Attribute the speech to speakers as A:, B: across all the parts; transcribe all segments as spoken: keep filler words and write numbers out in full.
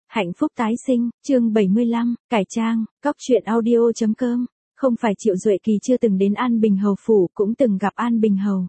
A: Hạnh phúc tái sinh, chương bảy mươi lăm, cải trang, cóc truyện audio chấm com. Không phải Triệu Duệ Kỳ chưa từng đến An Bình Hầu phủ, cũng từng gặp An Bình Hầu.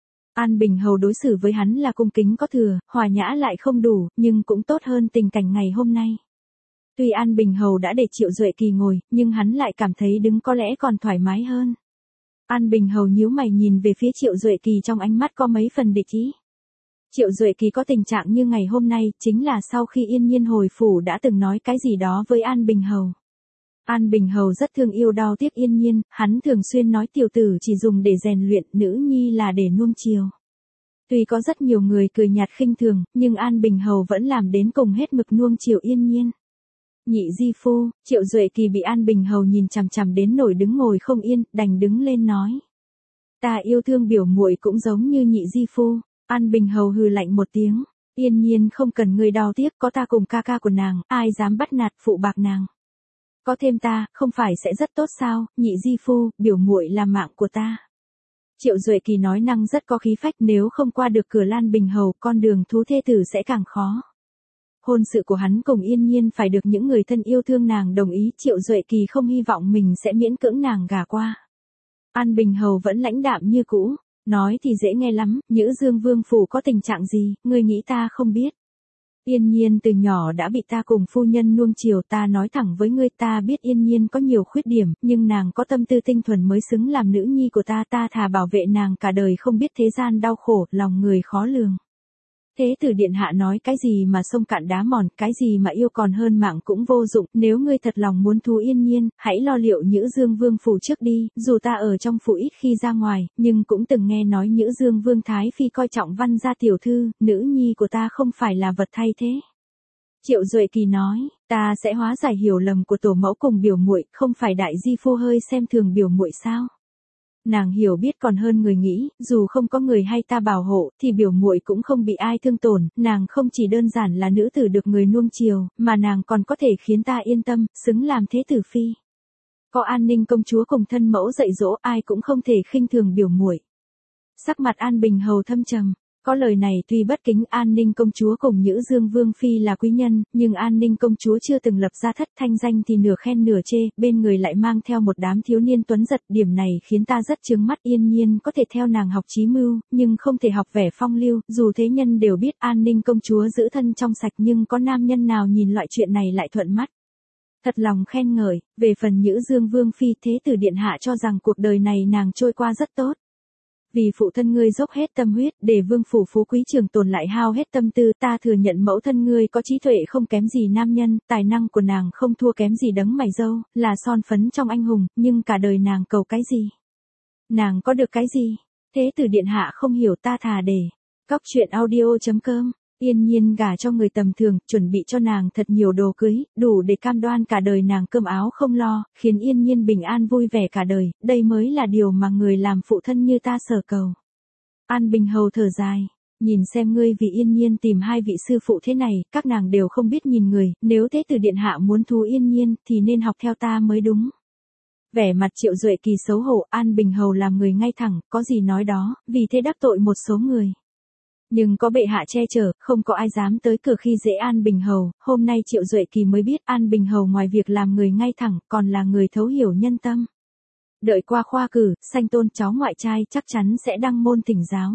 A: An Bình Hầu đối xử với hắn là cung kính có thừa, hòa nhã lại không đủ, nhưng cũng tốt hơn tình cảnh ngày hôm nay. Tuy An Bình Hầu đã để Triệu Duệ Kỳ ngồi, nhưng hắn lại cảm thấy đứng có lẽ còn thoải mái hơn. An Bình Hầu nhíu mày nhìn về phía Triệu Duệ Kỳ trong ánh mắt có mấy phần địch ý. Triệu Duệ Kỳ có tình trạng như ngày hôm nay, chính là sau khi Yên Nhiên hồi phủ đã từng nói cái gì đó với An Bình Hầu. An Bình Hầu rất thương yêu đau tiếc Yên Nhiên, hắn thường xuyên nói tiểu tử chỉ dùng để rèn luyện, nữ nhi là để nuông chiều. Tuy có rất nhiều người cười nhạt khinh thường, nhưng An Bình Hầu vẫn làm đến cùng hết mực nuông chiều Yên Nhiên. Nhị di phu, Triệu Duệ Kỳ bị An Bình Hầu nhìn chằm chằm đến nổi đứng ngồi không yên, đành đứng lên nói: "Ta yêu thương biểu muội cũng giống như nhị di phu." An Bình Hầu hừ lạnh một tiếng: "Yên Nhiên không cần ngươi đau tiếc, có ta cùng ca ca của nàng, ai dám bắt nạt phụ bạc nàng. Có thêm ta, không phải sẽ rất tốt sao, nhị di phu, biểu muội là mạng của ta." Triệu Duệ Kỳ nói năng rất có khí phách, nếu không qua được cửa Lan Bình Hầu, con đường thú thê tử sẽ càng khó. Hôn sự của hắn cùng Yên Nhiên phải được những người thân yêu thương nàng đồng ý, Triệu Duệ Kỳ không hy vọng mình sẽ miễn cưỡng nàng gả qua. An Bình Hầu vẫn lãnh đạm như cũ: "Nói thì dễ nghe lắm, Nhữ Dương Vương phủ có tình trạng gì, ngươi nghĩ ta không biết. Yên Nhiên từ nhỏ đã bị ta cùng phu nhân nuông chiều, ta nói thẳng với ngươi, ta biết Yên Nhiên có nhiều khuyết điểm, nhưng nàng có tâm tư tinh thuần mới xứng làm nữ nhi của ta, ta thà bảo vệ nàng cả đời không biết thế gian đau khổ, lòng người khó lường. Thế tử điện hạ nói cái gì mà sông cạn đá mòn, cái gì mà yêu còn hơn mạng cũng vô dụng, nếu ngươi thật lòng muốn thú Yên Nhiên, hãy lo liệu Nhữ Dương Vương phủ trước đi, dù ta ở trong phủ ít khi ra ngoài, nhưng cũng từng nghe nói Nhữ Dương Vương Thái Phi coi trọng Văn gia tiểu thư, nữ nhi của ta không phải là vật thay thế." Triệu Duệ Kỳ nói: "Ta sẽ hóa giải hiểu lầm của tổ mẫu cùng biểu muội, không phải đại di phu hơi xem thường biểu muội sao? Nàng hiểu biết còn hơn người nghĩ, dù không có người hay ta bảo hộ, thì biểu muội cũng không bị ai thương tổn, nàng không chỉ đơn giản là nữ tử được người nuông chiều, mà nàng còn có thể khiến ta yên tâm, xứng làm thế tử phi. Có An Ninh công chúa cùng thân mẫu dạy dỗ, ai cũng không thể khinh thường biểu muội." Sắc mặt An Bình Hầu thâm trầm. Có lời này tuy bất kính An Ninh công chúa cùng Nhữ Dương Vương phi là quý nhân, nhưng An Ninh công chúa chưa từng lập ra thất, thanh danh thì nửa khen nửa chê, bên người lại mang theo một đám thiếu niên tuấn giật, điểm này khiến ta rất chướng mắt. Yên Nhiên có thể theo nàng học chí mưu, nhưng không thể học vẻ phong lưu, dù thế nhân đều biết An Ninh công chúa giữ thân trong sạch, nhưng có nam nhân nào nhìn loại chuyện này lại thuận mắt. Thật lòng khen ngợi. Về phần Nhữ Dương Vương phi, thế tử điện hạ cho rằng cuộc đời này nàng trôi qua rất tốt. Vì phụ thân ngươi dốc hết tâm huyết, để vương phủ phú quý trường tồn lại hao hết tâm tư, ta thừa nhận mẫu thân ngươi có trí tuệ không kém gì nam nhân, tài năng của nàng không thua kém gì đấng mày râu, là son phấn trong anh hùng, nhưng cả đời nàng cầu cái gì? Nàng có được cái gì? Thế tử điện hạ không hiểu, ta thà để. Cóc truyện audio chấm com. Yên Nhiên gả cho người tầm thường, chuẩn bị cho nàng thật nhiều đồ cưới, đủ để cam đoan cả đời nàng cơm áo không lo, khiến Yên Nhiên bình an vui vẻ cả đời, đây mới là điều mà người làm phụ thân như ta sở cầu. An Bình Hầu thở dài: "Nhìn xem ngươi vì Yên Nhiên tìm hai vị sư phụ thế này, các nàng đều không biết nhìn người, nếu thế tử điện hạ muốn thú Yên Nhiên, thì nên học theo ta mới đúng." Vẻ mặt Triệu Duệ Kỳ xấu hổ, An Bình Hầu làm người ngay thẳng, có gì nói đó, vì thế đắc tội một số người. Nhưng có bệ hạ che chở, không có ai dám tới cửa khi dễ An Bình Hầu, hôm nay Triệu Duệ Kỳ mới biết An Bình Hầu ngoài việc làm người ngay thẳng, còn là người thấu hiểu nhân tâm. Đợi qua khoa cử, sanh tôn cháu ngoại trai chắc chắn sẽ đăng môn thỉnh giáo.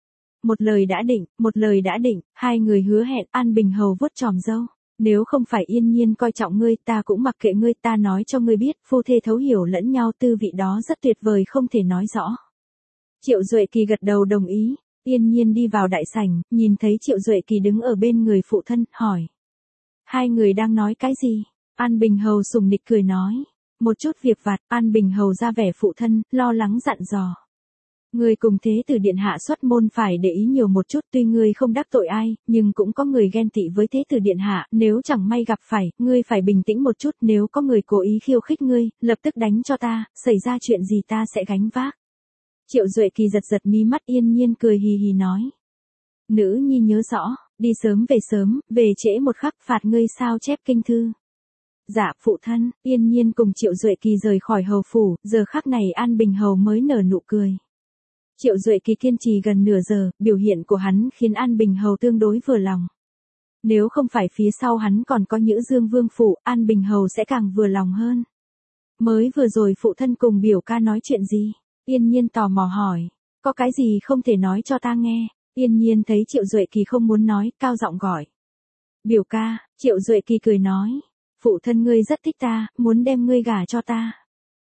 A: Một lời đã định, một lời đã định, hai người hứa hẹn. An Bình Hầu vuốt chòm râu: "Nếu không phải Yên Nhiên coi trọng ngươi, ta cũng mặc kệ ngươi, ta nói cho ngươi biết, phu thê thấu hiểu lẫn nhau tư vị đó rất tuyệt vời không thể nói rõ." Triệu Duệ Kỳ gật đầu đồng ý. Yên Nhiên đi vào đại sảnh, nhìn thấy Triệu Duệ Kỳ đứng ở bên người phụ thân, hỏi: "Hai người đang nói cái gì?" An Bình Hầu sủng nịch cười nói: "Một chút việc vặt." An Bình Hầu ra vẻ phụ thân, lo lắng dặn dò: "Ngươi cùng thế tử điện hạ xuất môn phải để ý nhiều một chút, tuy ngươi không đắc tội ai, nhưng cũng có người ghen tị với thế tử điện hạ, nếu chẳng may gặp phải, ngươi phải bình tĩnh một chút, nếu có người cố ý khiêu khích ngươi, lập tức đánh cho ta, xảy ra chuyện gì ta sẽ gánh vác." Triệu Duệ Kỳ giật giật mí mắt. Yên Nhiên cười hì hì nói: "Nữ nhi nhớ rõ, đi sớm về sớm, về trễ một khắc phạt ngươi sao chép kinh thư." "Dạ phụ thân." Yên Nhiên cùng Triệu Duệ Kỳ rời khỏi hầu phủ, giờ khắc này An Bình Hầu mới nở nụ cười. Triệu Duệ Kỳ kiên trì gần nửa giờ, biểu hiện của hắn khiến An Bình Hầu tương đối vừa lòng. Nếu không phải phía sau hắn còn có Nhữ Dương Vương phủ, An Bình Hầu sẽ càng vừa lòng hơn. Mới vừa rồi phụ thân cùng biểu ca nói chuyện gì? Yên Nhiên tò mò hỏi. Có cái gì không thể nói cho ta nghe? Yên Nhiên thấy Triệu Duệ Kỳ không muốn nói, cao giọng gọi. Biểu ca. Triệu Duệ Kỳ cười nói. Phụ thân ngươi rất thích ta, muốn đem ngươi gả cho ta.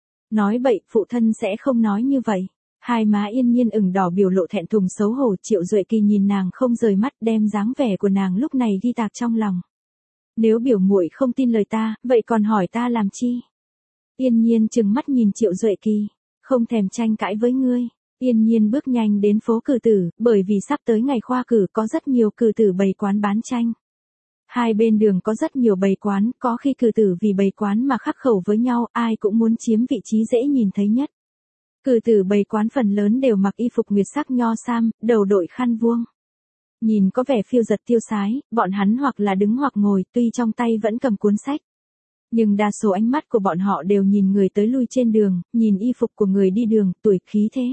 A: Nói bậy, phụ thân sẽ không nói như vậy. Hai má Yên Nhiên ửng đỏ biểu lộ thẹn thùng xấu hổ. Triệu Duệ Kỳ nhìn nàng không rời mắt, đem dáng vẻ của nàng lúc này ghi tạc trong lòng. Nếu biểu muội không tin lời ta, vậy còn hỏi ta làm chi? Yên Nhiên trừng mắt nhìn Triệu Duệ Kỳ. Không thèm tranh cãi với ngươi. Yên Nhiên bước nhanh đến phố cử tử, bởi vì sắp tới ngày khoa cử có rất nhiều cử tử bày quán bán tranh. Hai bên đường có rất nhiều bày quán, có khi cử tử vì bày quán mà khắc khẩu với nhau, ai cũng muốn chiếm vị trí dễ nhìn thấy nhất. Cử tử bày quán phần lớn đều mặc y phục nguyệt sắc nho sam, đầu đội khăn vuông. Nhìn có vẻ phiêu giật tiêu sái, bọn hắn hoặc là đứng hoặc ngồi, tuy trong tay vẫn cầm cuốn sách. Nhưng đa số ánh mắt của bọn họ đều nhìn người tới lui trên đường, nhìn y phục của người đi đường, tuổi khí thế.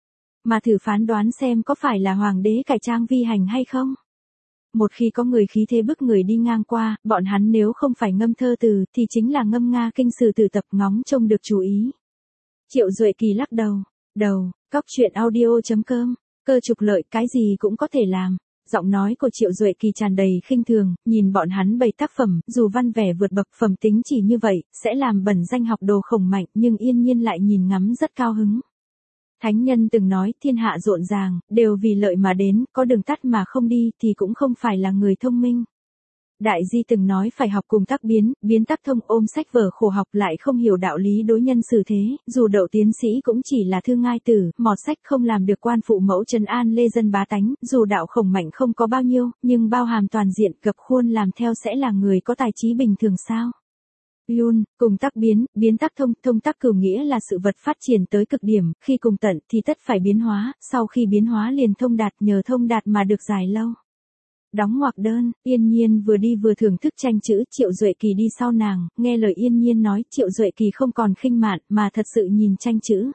A: Mà thử phán đoán xem có phải là hoàng đế cải trang vi hành hay không. Một khi có người khí thế bức người đi ngang qua, bọn hắn nếu không phải ngâm thơ từ, thì chính là ngâm nga kinh sử từ tập ngóng trông được chú ý. Triệu Duệ Kỳ lắc đầu. Đầu, cóc truyện audio chấm com, cơ trục lợi cái gì cũng có thể làm. Giọng nói của Triệu Duệ Kỳ tràn đầy khinh thường, nhìn bọn hắn bày tác phẩm, dù văn vẻ vượt bậc phẩm tính chỉ như vậy, sẽ làm bẩn danh học đồ khổng mạnh, nhưng Yên Nhiên lại nhìn ngắm rất cao hứng. Thánh nhân từng nói thiên hạ rộn ràng, đều vì lợi mà đến, có đường tắt mà không đi thì cũng không phải là người thông minh. Đại Di từng nói phải học cùng tác biến, biến tác thông, ôm sách vở khổ học lại không hiểu đạo lý đối nhân xử thế, dù đậu tiến sĩ cũng chỉ là thư ngai tử, mọt sách không làm được quan phụ mẫu trấn an lê dân bá tánh, dù đạo khổng mạnh không có bao nhiêu, nhưng bao hàm toàn diện cập khuôn làm theo sẽ là người có tài trí bình thường sao. Yun, cùng tác biến, biến tác thông, thông tác cửu nghĩa là sự vật phát triển tới cực điểm, khi cùng tận thì tất phải biến hóa, sau khi biến hóa liền thông đạt, nhờ thông đạt mà được dài lâu. Đóng ngoặc đơn, Yên Nhiên vừa đi vừa thưởng thức tranh chữ, Triệu Duệ Kỳ đi sau nàng, nghe lời Yên Nhiên nói, Triệu Duệ Kỳ không còn khinh mạn, mà thật sự nhìn tranh chữ.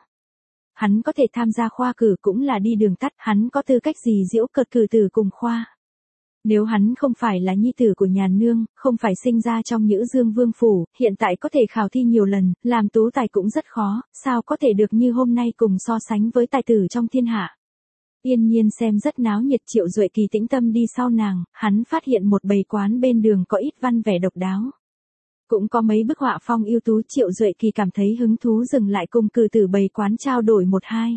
A: Hắn có thể tham gia khoa cử cũng là đi đường tắt, hắn có tư cách gì giễu cợt cử tử cùng khoa. Nếu hắn không phải là nhi tử của nhà nương, không phải sinh ra trong Nhữ Dương Vương phủ, hiện tại có thể khảo thi nhiều lần, làm tú tài cũng rất khó, sao có thể được như hôm nay cùng so sánh với tài tử trong thiên hạ. Yên Nhiên xem rất náo nhiệt, Triệu Duệ Kỳ tĩnh tâm đi sau nàng, hắn phát hiện một bầy quán bên đường có ít văn vẻ độc đáo. Cũng có mấy bức họa phong ưu tú, Triệu Duệ Kỳ cảm thấy hứng thú dừng lại cùng cử tử bầy quán trao đổi một hai.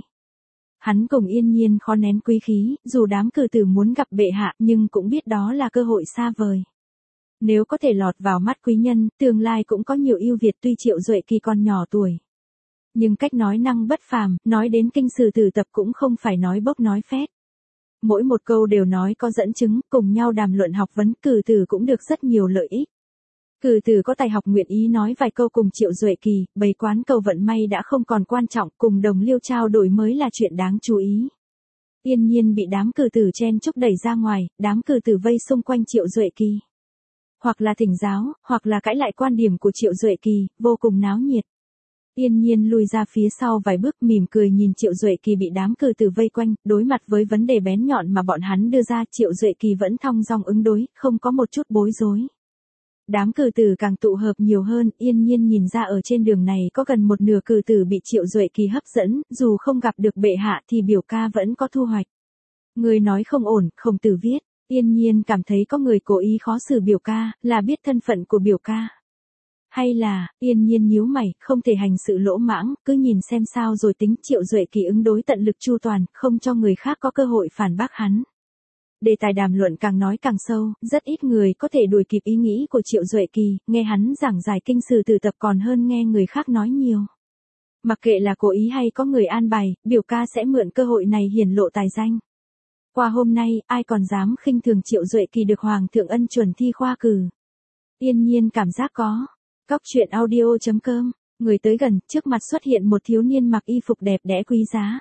A: Hắn cùng Yên Nhiên khó nén quý khí, dù đám cử tử muốn gặp bệ hạ nhưng cũng biết đó là cơ hội xa vời. Nếu có thể lọt vào mắt quý nhân, tương lai cũng có nhiều ưu việt, tuy Triệu Duệ Kỳ còn nhỏ tuổi. Nhưng cách nói năng bất phàm, nói đến kinh sử tử tập cũng không phải nói bốc nói phét. Mỗi một câu đều nói có dẫn chứng, cùng nhau đàm luận học vấn, cử tử cũng được rất nhiều lợi ích. Cử tử có tài học nguyện ý nói vài câu cùng Triệu Duệ Kỳ, bày quán cầu vận may đã không còn quan trọng, cùng đồng liêu trao đổi mới là chuyện đáng chú ý. Yên Nhiên bị đám cử tử chen chúc đẩy ra ngoài, đám cử tử vây xung quanh Triệu Duệ Kỳ. Hoặc là thỉnh giáo, hoặc là cãi lại quan điểm của Triệu Duệ Kỳ, vô cùng náo nhiệt. Yên Nhiên lùi ra phía sau vài bước, mỉm cười nhìn Triệu Duệ Kỳ bị đám cử tử vây quanh, đối mặt với vấn đề bén nhọn mà bọn hắn đưa ra, Triệu Duệ Kỳ vẫn thong dong ứng đối, không có một chút bối rối. Đám cử tử càng tụ hợp nhiều hơn, Yên Nhiên nhìn ra ở trên đường này có gần một nửa cử tử bị Triệu Duệ Kỳ hấp dẫn, dù không gặp được bệ hạ thì biểu ca vẫn có thu hoạch. Người nói không ổn, Khổng Tử viết, Yên Nhiên cảm thấy có người cố ý khó xử biểu ca, là biết thân phận của biểu ca. Hay là, Yên Nhiên nhíu mày, không thể hành sự lỗ mãng, cứ nhìn xem sao rồi tính. Triệu Duệ Kỳ ứng đối tận lực chu toàn, không cho người khác có cơ hội phản bác hắn. Đề tài đàm luận càng nói càng sâu, rất ít người có thể đuổi kịp ý nghĩ của Triệu Duệ Kỳ, nghe hắn giảng giải kinh sử tử tập còn hơn nghe người khác nói nhiều. Mặc kệ là cố ý hay có người an bài, biểu ca sẽ mượn cơ hội này hiển lộ tài danh. Qua hôm nay, ai còn dám khinh thường Triệu Duệ Kỳ được Hoàng thượng ân chuẩn thi khoa cử. Yên Nhiên cảm giác có. Cóc truyện audio chấm com, người tới gần, trước mặt xuất hiện một thiếu niên mặc y phục đẹp đẽ quý giá.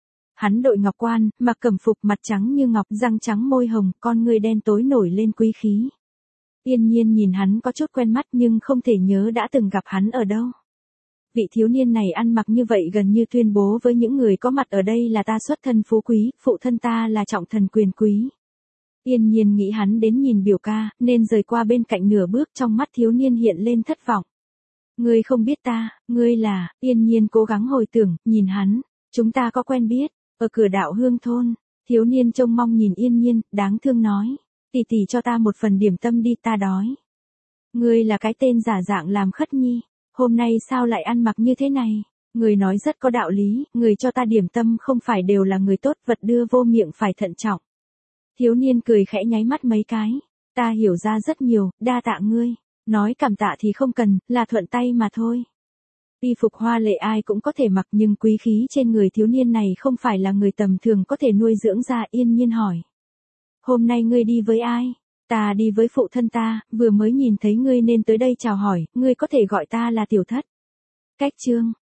A: Hắn đội ngọc quan, mặc cẩm phục, mặt trắng như ngọc, răng trắng môi hồng, con người đen tối nổi lên quý khí. Yên Nhiên nhìn hắn có chút quen mắt nhưng không thể nhớ đã từng gặp hắn ở đâu. Vị thiếu niên này ăn mặc như vậy gần như tuyên bố với những người có mặt ở đây là ta xuất thân phú quý, phụ thân ta là trọng thần quyền quý. Yên Nhiên nghĩ hắn đến nhìn biểu ca, nên rời qua bên cạnh nửa bước, trong mắt thiếu niên hiện lên thất vọng. Ngươi không biết ta, ngươi là, Yên Nhiên cố gắng hồi tưởng, nhìn hắn, chúng ta có quen biết, ở cửa đạo hương thôn. Thiếu niên trông mong nhìn Yên Nhiên, đáng thương nói, tỷ tỷ cho ta một phần điểm tâm đi, ta đói. Ngươi là cái tên giả dạng làm khất nhi, hôm nay sao lại ăn mặc như thế này? Người nói rất có đạo lý, người cho ta điểm tâm không phải đều là người tốt, vật đưa vô miệng phải thận trọng. Thiếu niên cười khẽ nháy mắt mấy cái, ta hiểu ra rất nhiều, đa tạ ngươi, nói cảm tạ thì không cần, là thuận tay mà thôi. Y phục hoa lệ ai cũng có thể mặc, nhưng quý khí trên người thiếu niên này không phải là người tầm thường có thể nuôi dưỡng ra. Yên Nhiên hỏi, hôm nay ngươi đi với ai? Ta đi với phụ thân ta, vừa mới nhìn thấy ngươi nên tới đây chào hỏi, ngươi có thể gọi ta là tiểu thất. Cách chương